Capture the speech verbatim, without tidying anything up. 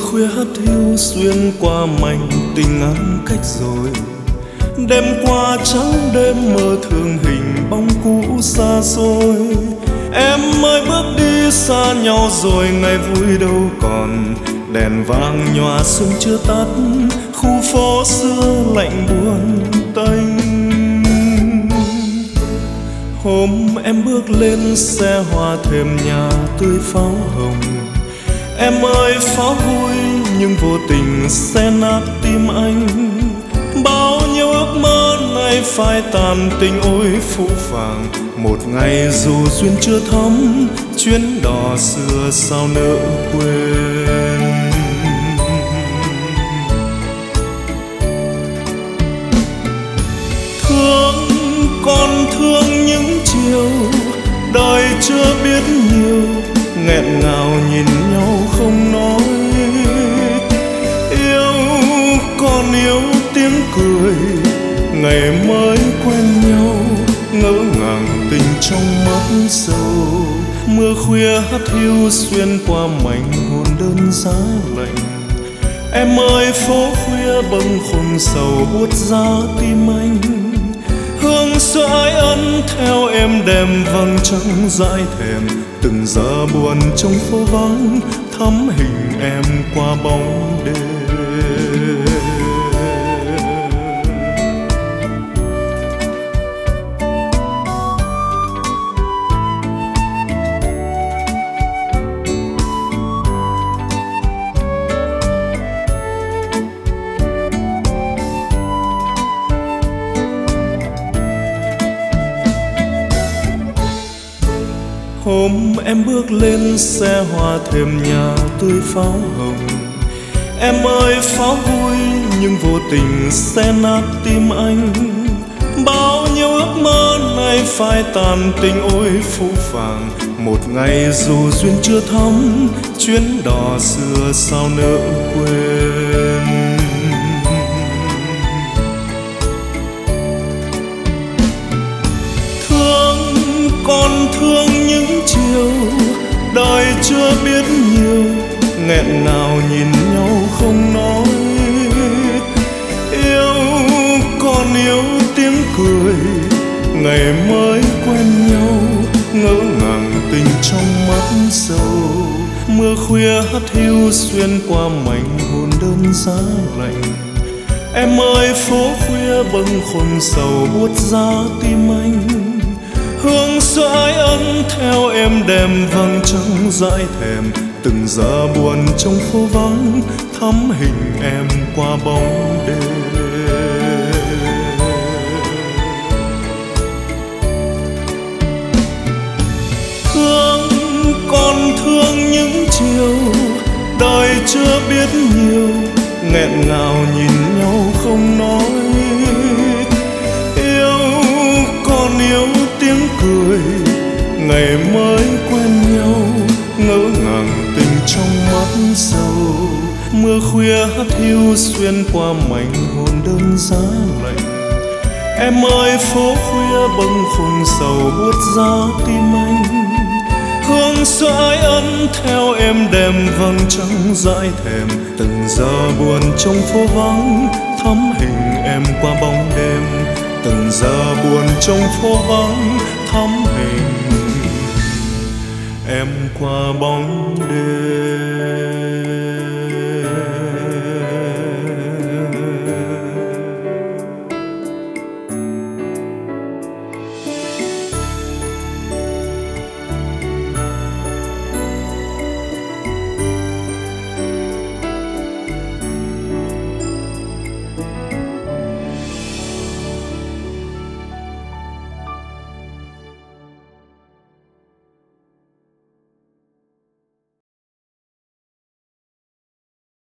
khuya hắt hiu xuyên qua mảnh tình ngăn cách rồi. Đêm qua trắng đêm mơ thương hình bóng cũ xa xôi. Em mới bước đi xa nhau rồi, ngày vui đâu còn. Đèn vàng nhòa sương chưa tắt, khu phố xưa lạnh buồn tênh. Hôm em bước lên xe hoa thềm nhà tươi pháo hồng. Em ơi pháo vui nhưng vô tình xé nát tim anh. Bao nhiêu ước mơ nay phai tàn, tình ôi phũ phàng. Một ngày dù duyên chưa thắm, chuyến đò xưa sao nỡ quên. Thương còn thương những chiều đời chưa biết nhiều, nghẹn ngào nhìn nhau không nói. Yêu còn yêu tiếng cười, ngày mới quen nhau ngỡ ngàng tình trong mắt sâu. Mưa khuya hắt hiu xuyên qua mảnh hồn đơn giá lạnh. Em ơi phố khuya bâng khuâng sầu buốt giá tim anh. Hương sữa ái ân theo em đêm vầng trăng dãi thèm. Từng giờ buồn trong phố vắng thắm hình em qua bóng đêm. Hôm em bước lên xe hoa thềm nhà tươi pháo hồng. Em ơi pháo vui nhưng vô tình xé nát tim anh. Bao nhiêu ước mơ nay phai tàn, tình ôi phũ phàng. Một ngày dù duyên chưa thắm, chuyến đò xưa sao nỡ quên. Còn thương những chiều đời chưa biết nhiều, nghẹn ngào nhìn nhau không nói. Yêu còn yêu tiếng cười, ngày mới quen nhau ngỡ ngàng tình trong mắt sâu. Mưa khuya hắt hiu xuyên qua mảnh hồn đơn giá lạnh. Em ơi phố khuya bâng khuâng sầu buốt giá tim anh. Hương sữa ái ân theo em đêm vầng trăng dãi thèm. Từng giờ buồn trong phố vắng thắm hình em qua bóng đêm. Thương còn thương những chiều đời chưa biết nhiều, nghẹn ngào nhìn nhau không nói. Yêu còn yêu tiếng cười, ngày mới quen nhau ngỡ ngàng tình trong mắt sâu. Mưa khuya hắt hiu xuyên qua mảnh hồn đơn giá lạnh. Em ơi phố khuya bâng khuâng sầu buốt giá tim anh. Hương sữa ái ân theo em đêm vầng trăng dãi thèm. Từng giờ buồn trong phố vắng thắm hình em qua bóng đêm. Từng giờ buồn trong phố vắng thắm hình em qua bóng đêm.